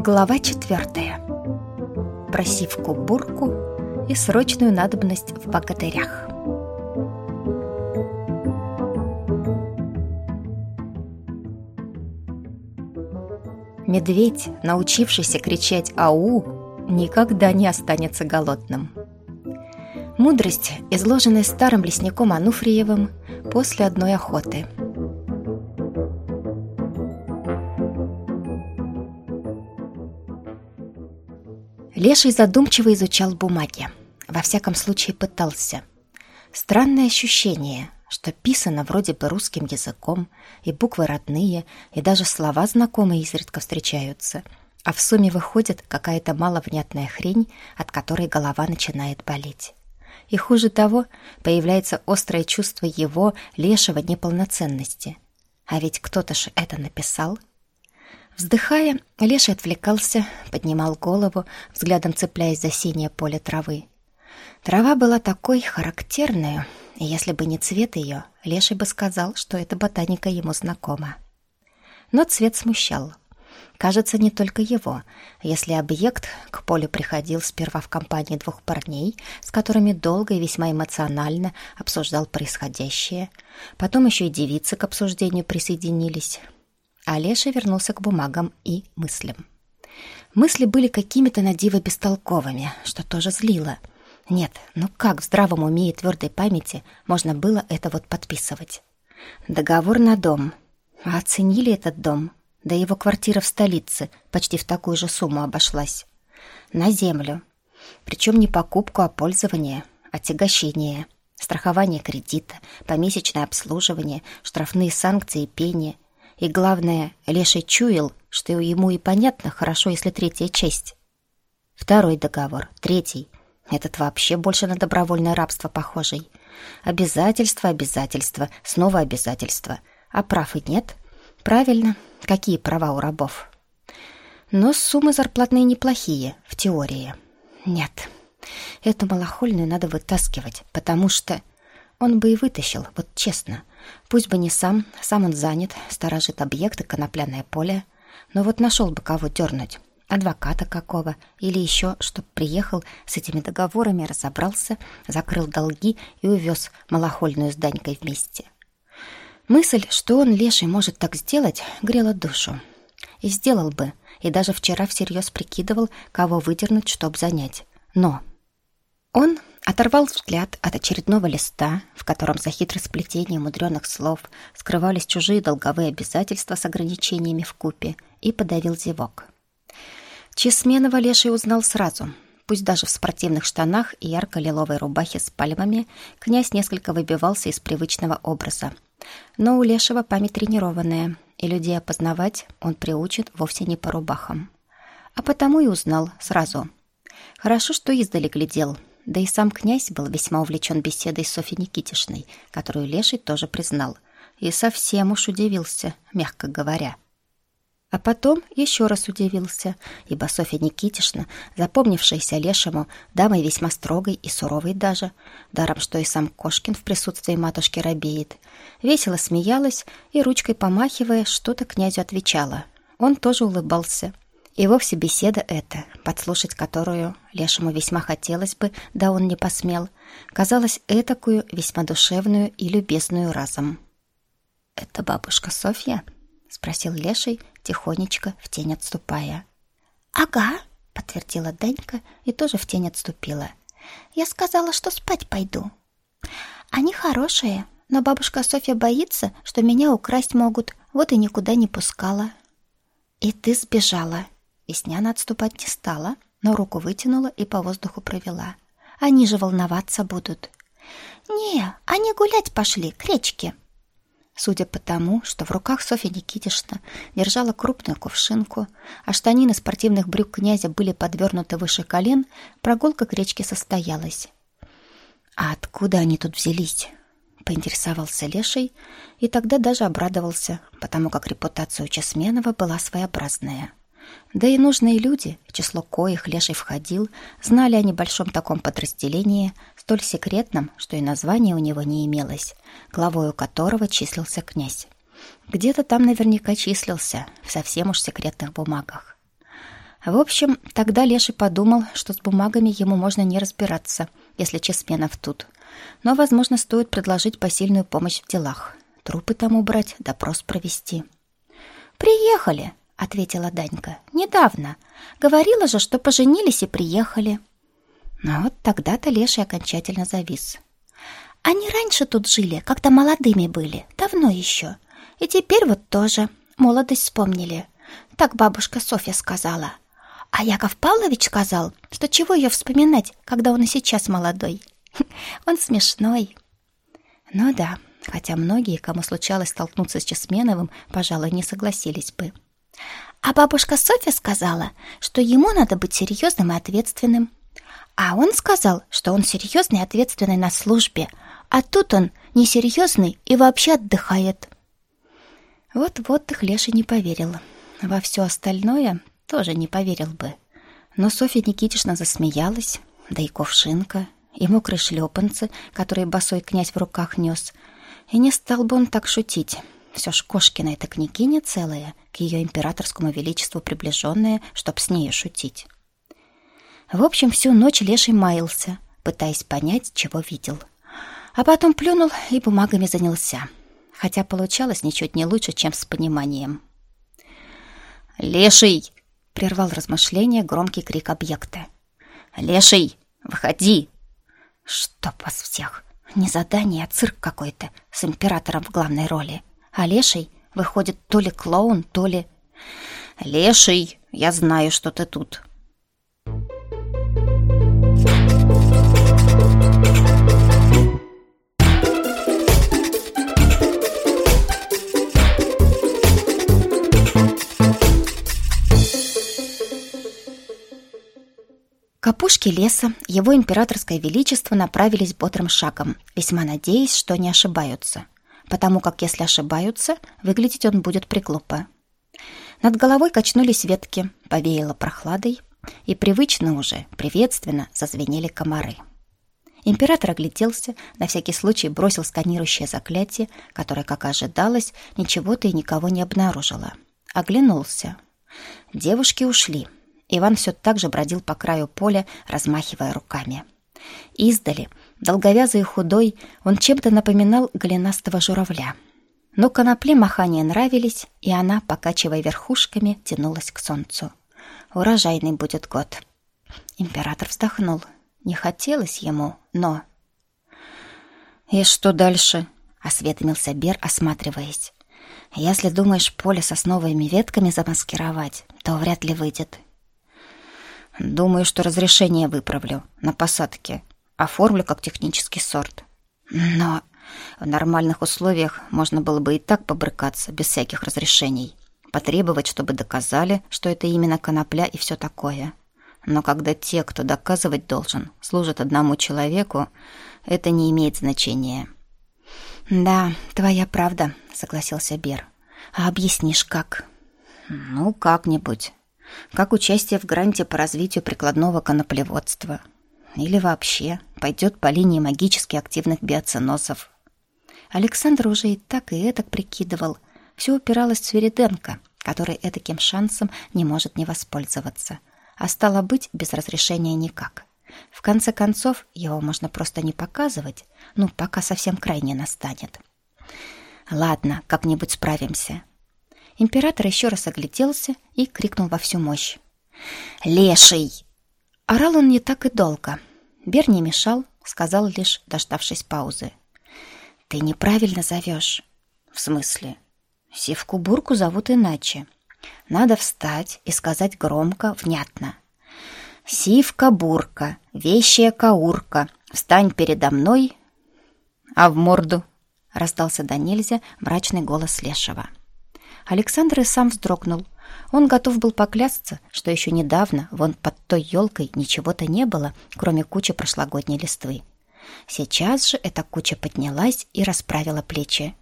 Глава 4. Про сивку-бурку и срочную надобность в богатырях. Медведь, научившийся кричать «Ау!», никогда не останется голодным. Мудрость, изложенная старым лесником Ануфриевым после одной охоты. Леший задумчиво изучал бумаги. Во всяком случае, пытался. Странное ощущение, что писано вроде бы русским языком, и буквы родные, и даже слова знакомые изредка встречаются, а в сумме выходит какая-то маловнятная хрень, от которой голова начинает болеть. И хуже того, появляется острое чувство его, Лешего, неполноценности. А ведь кто-то же это написал. Вздыхая, Леший отвлекался, поднимал голову, взглядом цепляясь за синее поле травы. Трава была такой характерной, и если бы не цвет ее, Леший бы сказал, что эта ботаника ему знакома. Но цвет смущал. Кажется, не только его. Если объект к полю приходил сперва в компании двух парней, с которыми долго и весьма эмоционально обсуждал происходящее, потом еще и девицы к обсуждению присоединились, а Леший вернулся к бумагам и мыслям. Мысли были какими-то на диво бестолковыми, что тоже злило. Нет, ну как в здравом уме и твердой памяти можно было это вот подписывать? Договор на дом. А оценили этот дом? Да его квартира в столице почти в такую же сумму обошлась. На землю. Причем не покупку, а пользование, отягощение, страхование кредита, помесячное обслуживание, штрафные санкции и пени. И главное, Леший чуял, что ему и понятно хорошо, если третья часть. Второй договор, третий. Этот вообще больше на добровольное рабство похожий. Обязательства, снова обязательства. А прав и нет. Правильно, какие права у рабов? Но суммы зарплатные неплохие, в теории. Нет, эту малохольную надо вытаскивать, потому что... Он бы и вытащил, вот честно. Пусть бы не сам он занят, сторожит объекты, конопляное поле. Но вот нашел бы кого дернуть. Адвоката какого. Или еще, чтоб приехал с этими договорами, разобрался, закрыл долги и увез малохольную с Данькой вместе. Мысль, что он, Леший, может так сделать, грела душу. И сделал бы. И даже вчера всерьез прикидывал, кого выдернуть, чтоб занять. Но он оторвал взгляд от очередного листа, в котором за хитросплетением мудреных слов скрывались чужие долговые обязательства с ограничениями вкупе, и подавил зевок. Чесменова Леший узнал сразу. Пусть даже в спортивных штанах и ярко-лиловой рубахе с пальмами князь несколько выбивался из привычного образа. Но у Лешего память тренированная, и людей опознавать он приучен вовсе не по рубахам. А потому и узнал сразу. Хорошо, что издали глядел. Да и сам князь был весьма увлечен беседой с Софьей Никитишной, которую Леший тоже признал, и совсем уж удивился, мягко говоря. А потом еще раз удивился, ибо Софья Никитишна, запомнившаяся Лешему дамой весьма строгой и суровой даже, даром что и сам Кошкин в присутствии матушки робеет, весело смеялась и, ручкой помахивая, что-то князю отвечала. Он тоже улыбался. И вовсе беседа эта, подслушать которую Лешему весьма хотелось бы, да он не посмел, казалась этакую, весьма душевную и любезную разом. «Это бабушка Софья?» — спросил Леший, тихонечко в тень отступая. «Ага», — подтвердила Данька и тоже в тень отступила. «Я сказала, что спать пойду. Они хорошие, но бабушка Софья боится, что меня украсть могут, вот и никуда не пускала». «И ты сбежала». Весняна отступать не стала, но руку вытянула и по воздуху провела. «Они же волноваться будут». «Не, они гулять пошли, к речке». Судя по тому, что в руках Софья Никитишна держала крупную кувшинку, а штанины спортивных брюк князя были подвернуты выше колен, прогулка к речке состоялась. «А откуда они тут взялись?» — поинтересовался Леший, и тогда даже обрадовался, потому как репутация у Чесменова была своеобразная. Да и нужные люди, в число коих Леший входил, знали о небольшом таком подразделении, столь секретном, что и названия у него не имелось, главою которого числился князь. Где-то там наверняка числился, в совсем уж секретных бумагах. В общем, тогда Леший подумал, что с бумагами ему можно не разбираться, если Чесменов тут. Но, возможно, стоит предложить посильную помощь в делах. Трупы там убрать, допрос провести. «Приехали», — ответила Данька. «Недавно. Говорила же, что поженились и приехали». Но вот тогда-то Леший окончательно завис. «Они раньше тут жили, когда молодыми были, давно еще. И теперь вот тоже молодость вспомнили. Так бабушка Софья сказала. А Яков Павлович сказал, что чего ее вспоминать, когда он и сейчас молодой. Он смешной». Ну да, хотя многие, кому случалось столкнуться с Чесменовым, пожалуй, не согласились бы. А бабушка Софья сказала, что ему надо быть серьезным и ответственным. А он сказал, что он серьезный и ответственный на службе, а тут он несерьезный и вообще отдыхает. Вот их Леший не поверил. Во все остальное тоже не поверил бы. Но Софья Никитична засмеялась, да и кувшинка, и мокрые шлепанцы, которые босой князь в руках нес. И не стал бы он так шутить. Все ж Кошкина эта княгиня целая, к ее императорскому величеству приближенная, чтоб с нею шутить. В общем, всю ночь Леший маялся, пытаясь понять, чего видел. А потом плюнул и бумагами занялся. Хотя получалось ничуть не лучше, чем с пониманием. «Леший!» — прервал размышления громкий крик объекта. «Леший, выходи!» «Чтоб вас всех! Не задание, а цирк какой-то с императором в главной роли. А Леший, выходит, то ли клоун, то ли...» «Леший, я знаю, что ты тут!» К опушке леса его императорское величество направились бодрым шагом, весьма надеясь, что не ошибаются, потому как если ошибаются, выглядеть он будет приглупо. Над головой качнулись ветки, повеяло прохладой, и привычно уже, приветственно зазвенели комары. Император огляделся, на всякий случай бросил сканирующее заклятие, которое, как и ожидалось, ничего-то и никого не обнаружило. Оглянулся. Девушки ушли. Иван все так же бродил по краю поля, размахивая руками. Издали, долговязый и худой, он чем-то напоминал голенастого журавля. Но конопле махания нравились, и она, покачивая верхушками, тянулась к солнцу. Урожайный будет год. Император вздохнул. Не хотелось ему, но... «И что дальше?» — осведомился Бер, осматриваясь. «Если думаешь поле сосновыми ветками замаскировать, то вряд ли выйдет». «Думаю, что разрешение выправлю на посадке. Оформлю как технический сорт. Но в нормальных условиях можно было бы и так побрыкаться, без всяких разрешений. Потребовать, чтобы доказали, что это именно конопля и все такое. Но когда те, кто доказывать должен, служат одному человеку, это не имеет значения». «Да, твоя правда», — согласился Бер. «А объяснишь, как?» «Ну, как-нибудь. Как участие в гранте по развитию прикладного коноплеводства. Или вообще пойдет по линии магически активных биоценозов». Александр уже и так прикидывал. Все упиралось в Свириденко, который этаким шансом не может не воспользоваться. А стало быть, без разрешения никак. В конце концов, его можно просто не показывать, пока совсем край не настанет. «Ладно, как-нибудь справимся». Император еще раз огляделся и крикнул во всю мощь. «Леший!» Орал он не так и долго. Бер не мешал, сказал лишь, дождавшись паузы. «Ты неправильно зовешь». «В смысле?» «Сивку-бурку зовут иначе. Надо встать и сказать громко, внятно. Сивка-бурка, вещая каурка, встань передо мной». «А в морду?» — раздался до нельзя мрачный голос Лешего. Александр и сам вздрогнул. Он готов был поклясться, что еще недавно вон под той елкой ничего-то не было, кроме кучи прошлогодней листвы. Сейчас же эта куча поднялась и расправила плечи.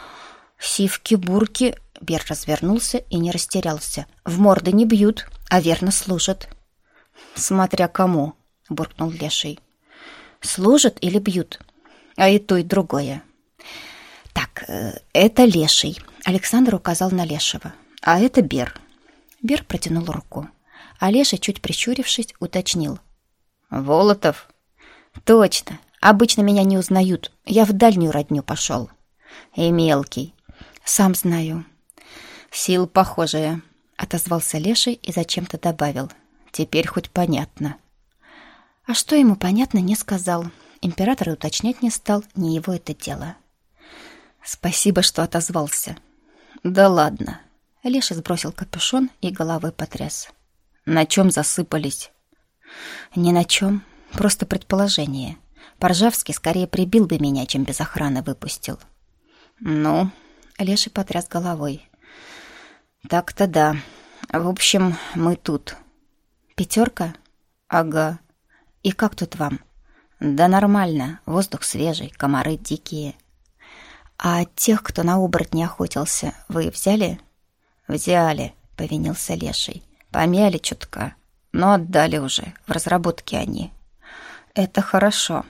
«Сивки-бурки!» — Бер развернулся и не растерялся. «В морды не бьют, а верно служат». «Смотря кому!» — буркнул Леший. «Служат или бьют? А и то, и другое». «Так, это Леший», — Александр указал на Лешего. «А это Бер». Бер протянул руку. А Леша, чуть прищурившись, уточнил. «Волотов?» «Точно. Обычно меня не узнают. Я в дальнюю родню пошел». «И мелкий». «Сам знаю». «Сил похожая», — отозвался Леший и зачем-то добавил. «Теперь хоть понятно». А что ему понятно, не сказал. Император и уточнять не стал, не его это дело. «Спасибо, что отозвался». «Да ладно». Леший сбросил капюшон и головой потряс. «На чем засыпались?» «Ни на чем. Просто предположение. Поржавский скорее прибил бы меня, чем без охраны выпустил». «Ну?» — Леший потряс головой. «Так-то да. В общем, мы тут». «Пятерка?» «Ага. И как тут вам?» «Да нормально. Воздух свежий, комары дикие». «А тех, кто на оборотни охотился, вы взяли?» «Взяли», — повинился Леший. «Помяли чутка, но отдали уже. В разработке они». «Это хорошо».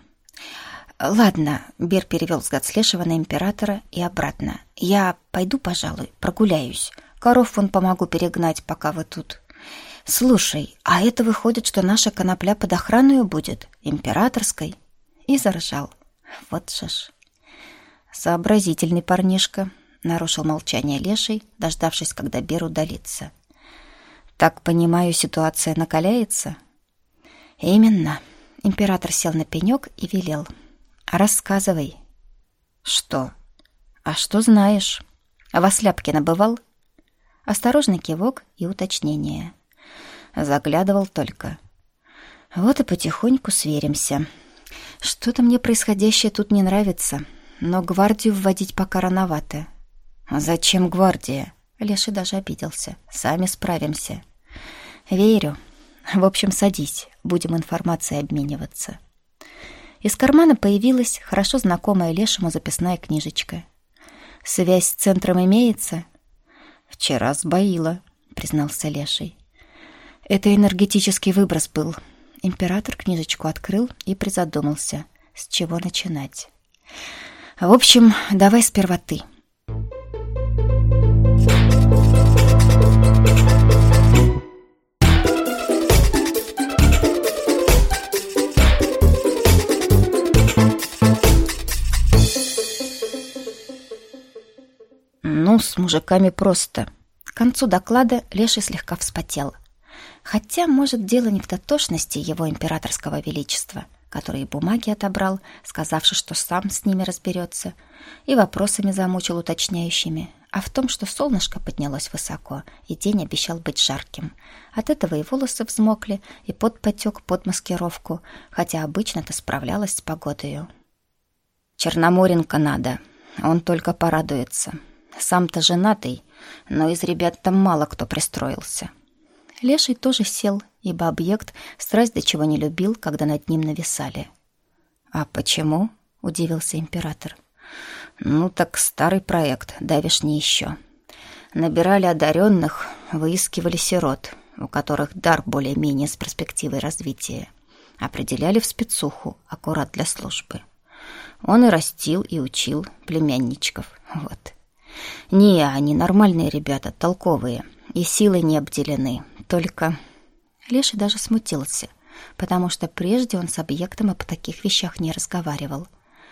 «Ладно», — Бер перевел взгляд с Лешего на императора и обратно. «Я пойду, пожалуй, прогуляюсь. Коров вон помогу перегнать, пока вы тут». «Слушай, а это выходит, что наша конопля под охраною будет? Императорской?» И заржал. «Вот же ж». «Сообразительный парнишка», — нарушил молчание Леший, дождавшись, когда Бер удалится. «Так понимаю, ситуация накаляется?» «Именно». Император сел на пенек и велел. «Рассказывай». «Что?» «А что знаешь? А во Сляпкино бывал?» Осторожный кивок и уточнение. Заглядывал только. «Вот и потихоньку сверимся. Что-то мне происходящее тут не нравится, но гвардию вводить пока рановато». «Зачем гвардия?» Леший даже обиделся. «Сами справимся». «Верю. В общем, садись, будем информацией обмениваться». Из кармана появилась хорошо знакомая Лешему записная книжечка. «Связь с центром имеется?» «Вчера сбоила», — признался Леший. «Это энергетический выброс был». Император книжечку открыл и призадумался, с чего начинать. «В общем, давай сперва ты». Ну, с мужиками просто. К концу доклада Леший слегка вспотел. Хотя, может, дело не в дотошности его императорского величества, который и бумаги отобрал, сказавши, что сам с ними разберется, и вопросами замучил уточняющими, а в том, что солнышко поднялось высоко, и день обещал быть жарким. От этого и волосы взмокли, и пот потек под маскировку, хотя обычно-то справлялась с погодою. «Черноморенко надо, он только порадуется. Сам-то женатый, но из ребят там мало кто пристроился». Леший тоже сел, ибо объект страсть до чего не любил, когда над ним нависали. «А почему?» — удивился император. «Ну так старый проект, давешний еще. Набирали одаренных, выискивали сирот, у которых дар более-менее с перспективой развития. Определяли в спецуху, аккурат для службы. Он и растил, и учил племянничков. Вот. Не, они нормальные ребята, толковые, и силой не обделены. Только...» Леший даже смутился, потому что прежде он с объектом об таких вещах не разговаривал.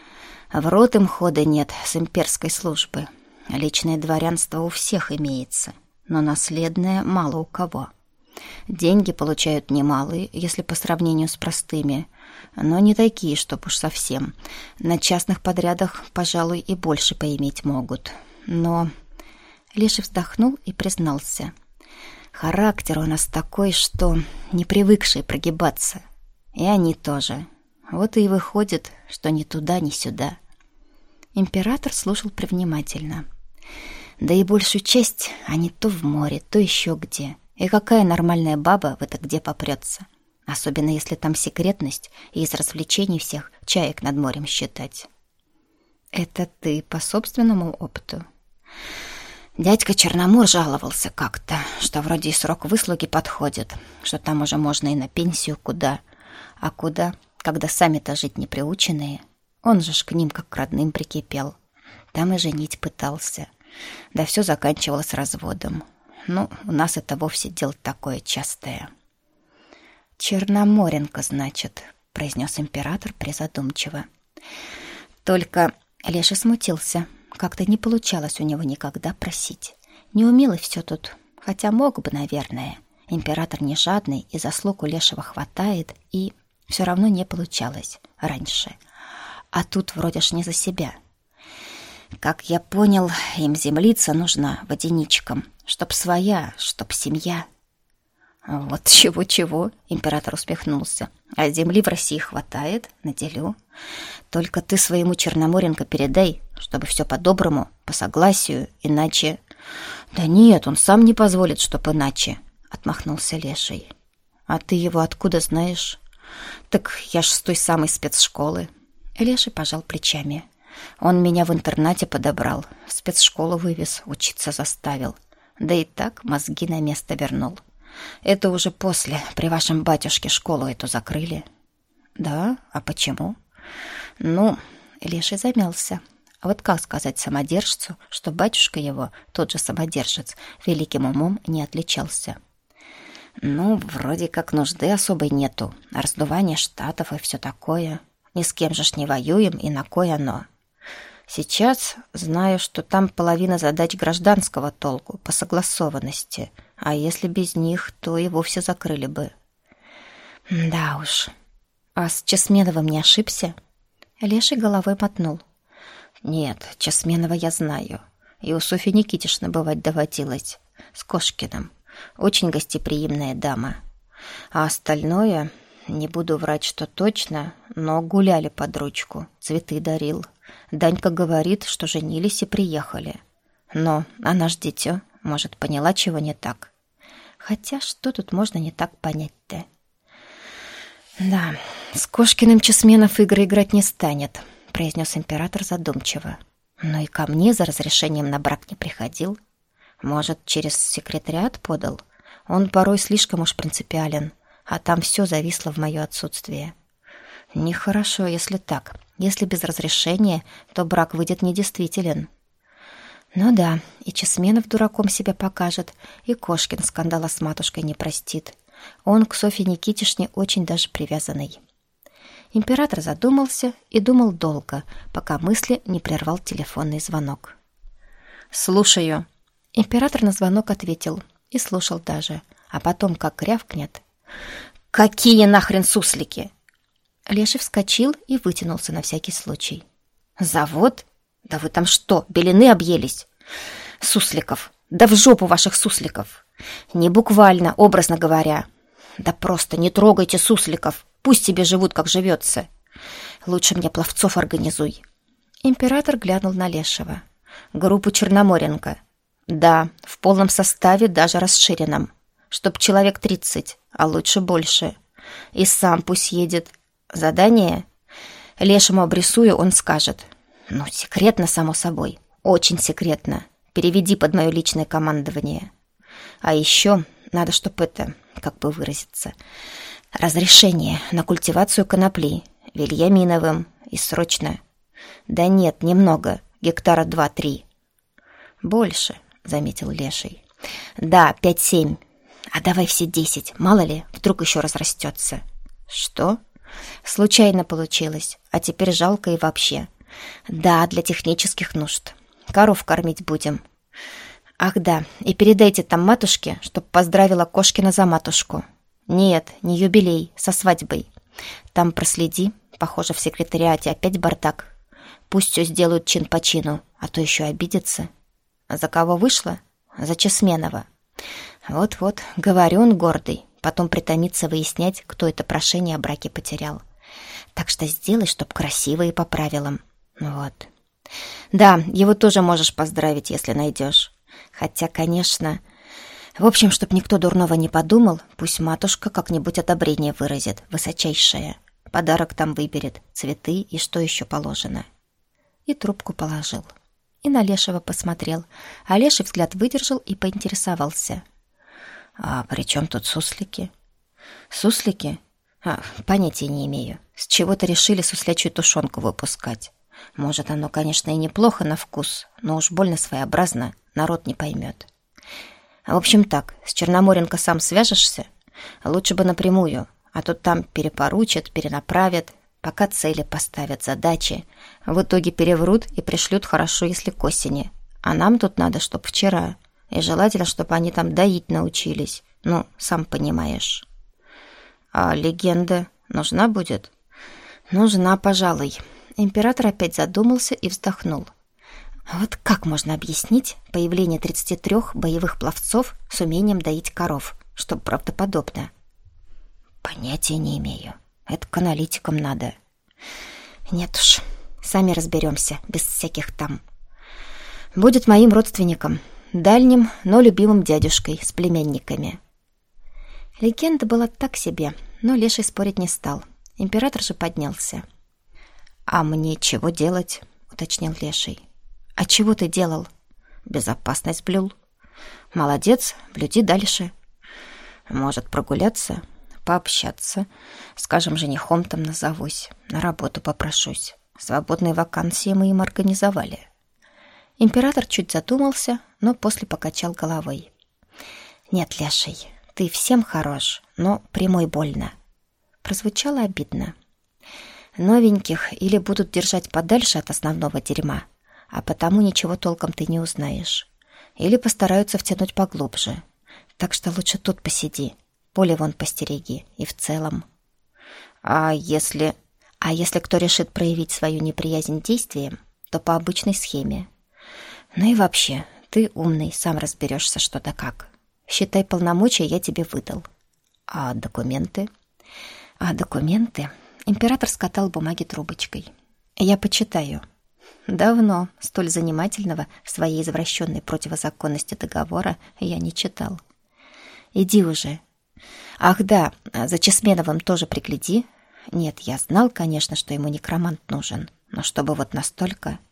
В рот им хода нет с имперской службы. Личное дворянство у всех имеется, но наследное мало у кого. Деньги получают немалые, если по сравнению с простыми, но не такие, чтоб уж совсем. На частных подрядах, пожалуй, и больше поиметь могут. Но... Леший вздохнул и признался. «Характер у нас такой, что не привыкший прогибаться. И они тоже. Вот и выходит, что ни туда, ни сюда». Император слушал привнимательно. «Да и большую часть они то в море, то еще где. И какая нормальная баба в это где попрется? Особенно если там секретность и из развлечений всех чаек над морем считать». «Это ты по собственному опыту?» «Дядька Черномор жаловался как-то, что вроде и срок выслуги подходит, что там уже можно и на пенсию куда. А куда, когда сами-то жить не приученные? Он же ж к ним как к родным прикипел. Там и женить пытался. Да все заканчивалось разводом. Ну, у нас это вовсе дело такое частое». «Черноморенко, значит», — произнес император призадумчиво. Только Леший смутился. Как-то не получалось у него никогда просить. Не умел и все тут, хотя мог бы, наверное. Император не жадный, и заслуг у Лешего хватает, и все равно не получалось раньше. А тут вроде ж не за себя. Как я понял, им землица нужна водяничкам, чтоб своя, чтоб семья. Вот чего-чего, император усмехнулся. А земли в России хватает, наделю. Только ты своему Черноморенко передай, чтобы все по-доброму, по согласию, иначе... Да нет, он сам не позволит, чтоб иначе, отмахнулся Леший. А ты его откуда знаешь? Так я ж с той самой спецшколы. Леший пожал плечами. Он меня в интернате подобрал, в спецшколу вывез, учиться заставил. Да и так мозги на место вернул. Это уже после, при вашем батюшке, школу эту закрыли. Да? А почему? Ну, Леший замялся. А вот как сказать самодержцу, что батюшка его, тот же самодержец, великим умом не отличался? Ну, вроде как нужды особой нету. Раздувание штатов и все такое. Ни с кем же ж не воюем, и на кой оно? Сейчас знаю, что там половина задач гражданского толку, по согласованности. А если без них, то и вовсе закрыли бы. Да уж. А с Чесменовым не ошибся? Леший головой мотнул. Нет, Чесменова я знаю. И у Софьи Никитишны бывать доводилось. С Кошкиным. Очень гостеприимная дама. А остальное, не буду врать, что точно, но гуляли под ручку, цветы дарил. Данька говорит, что женились и приехали. Но она ж дитё, может, поняла, чего не так. Хотя что тут можно не так понять-то? Да, с Кошкиным Чесменов игры играть не станет, произнес император задумчиво. Но и ко мне за разрешением на брак не приходил. Может, через секретариат подал? Он порой слишком уж принципиален, а там все зависло в мое отсутствие. Нехорошо, если так. Если без разрешения, то брак выйдет недействителен. Ну да, и Чесменов дураком себя покажет, и Кошкин скандала с матушкой не простит. Он к Софье Никитишне очень даже привязанный. Император задумался и думал долго, пока мысли не прервал телефонный звонок. «Слушаю». Император на звонок ответил и слушал даже, а потом как рявкнет. «Какие нахрен суслики?» Леший вскочил и вытянулся на всякий случай. «Завод? Да вы там что, белины объелись? Сусликов! Да в жопу ваших сусликов! Не буквально, образно говоря. Да просто не трогайте сусликов, пусть себе живут, как живется. Лучше мне пловцов организуй». Император глянул на Лешего. «Группу Черноморенко. Да, в полном составе, даже расширенном. Чтоб человек 30, а лучше больше. И сам пусть едет. Задание? Лешему обрисую, он скажет. Ну, секретно, само собой. Очень секретно. Переведи под мое личное командование. А еще надо, чтоб это, как бы выразиться, разрешение на культивацию конопли Вильяминовым. И срочно. Да нет, немного. Гектара 2-3. Больше, заметил Леший. Да, 5-7. А давай все 10. Мало ли, вдруг еще разрастется. Что? Случайно получилось, а теперь жалко и вообще. Да, для технических нужд. Коров кормить будем. Ах да, и передайте там матушке, чтоб поздравила Кошкина за матушку. Нет, не юбилей, со свадьбой. Там проследи, похоже, в секретариате опять бардак. Пусть все сделают чин по чину, а то еще обидятся. За кого вышла? За Чесменова. Вот-вот, говорю, он гордый. Потом притомиться выяснять, кто это прошение о браке потерял. Так что сделай, чтоб красиво и по правилам. Вот. Да, его тоже можешь поздравить, если найдешь. Хотя, конечно... В общем, чтоб никто дурного не подумал, пусть матушка как-нибудь одобрение выразит, высочайшее. Подарок там выберет, цветы и что еще положено. И трубку положил. И на Лешего посмотрел, а Леший взгляд выдержал и поинтересовался. «А при чем тут суслики?» «Суслики? Понятия не имею. С чего-то решили суслячью тушенку выпускать. Может, оно, конечно, и неплохо на вкус, но уж больно своеобразно, народ не поймет. В общем так, с Черноморенко сам свяжешься? Лучше бы напрямую, А то там перепоручат, перенаправят, пока цели поставят, задачи. В итоге переврут и пришлют хорошо, если к осени. А нам тут надо, чтоб вчера. И желательно, чтобы они там доить научились. Ну, сам понимаешь. А легенда нужна будет? Нужна, пожалуй. Император опять задумался и вздохнул. Вот как можно объяснить появление 33 боевых пловцов с умением доить коров, чтобы правдоподобно? Понятия не имею. Это к аналитикам надо. Нет уж, сами разберемся, без всяких там. Будет моим родственником, дальним, но любимым дядюшкой с племянниками. Легенда была так себе, но Леший спорить не стал. Император же поднялся. «А мне чего делать?» — уточнил Леший. «А чего ты делал?» «Безопасность блюл». «Молодец, блюди дальше». «Может, прогуляться, пообщаться, скажем, женихом там назовусь, на работу попрошусь. Свободные вакансии мы им организовали». Император чуть задумался, но после покачал головой. «Нет, Леший, ты всем хорош, но прямой больно». Прозвучало обидно. Новеньких или будут держать подальше от основного дерьма, а потому ничего толком ты не узнаешь. Или постараются втянуть поглубже. Так что лучше тут посиди, поле вон постереги, и в целом. А если кто решит проявить свою неприязнь действием, то по обычной схеме. Ну и вообще, ты умный, сам разберешься, что да как. Считай, полномочия я тебе выдал. А документы? Император скатал бумаги трубочкой. Я почитаю. Давно столь занимательного в своей извращенной противозаконности договора я не читал. Иди уже. Ах да, за Чесменовым тоже пригляди. Нет, я знал, конечно, что ему некромант нужен, но чтобы вот настолько...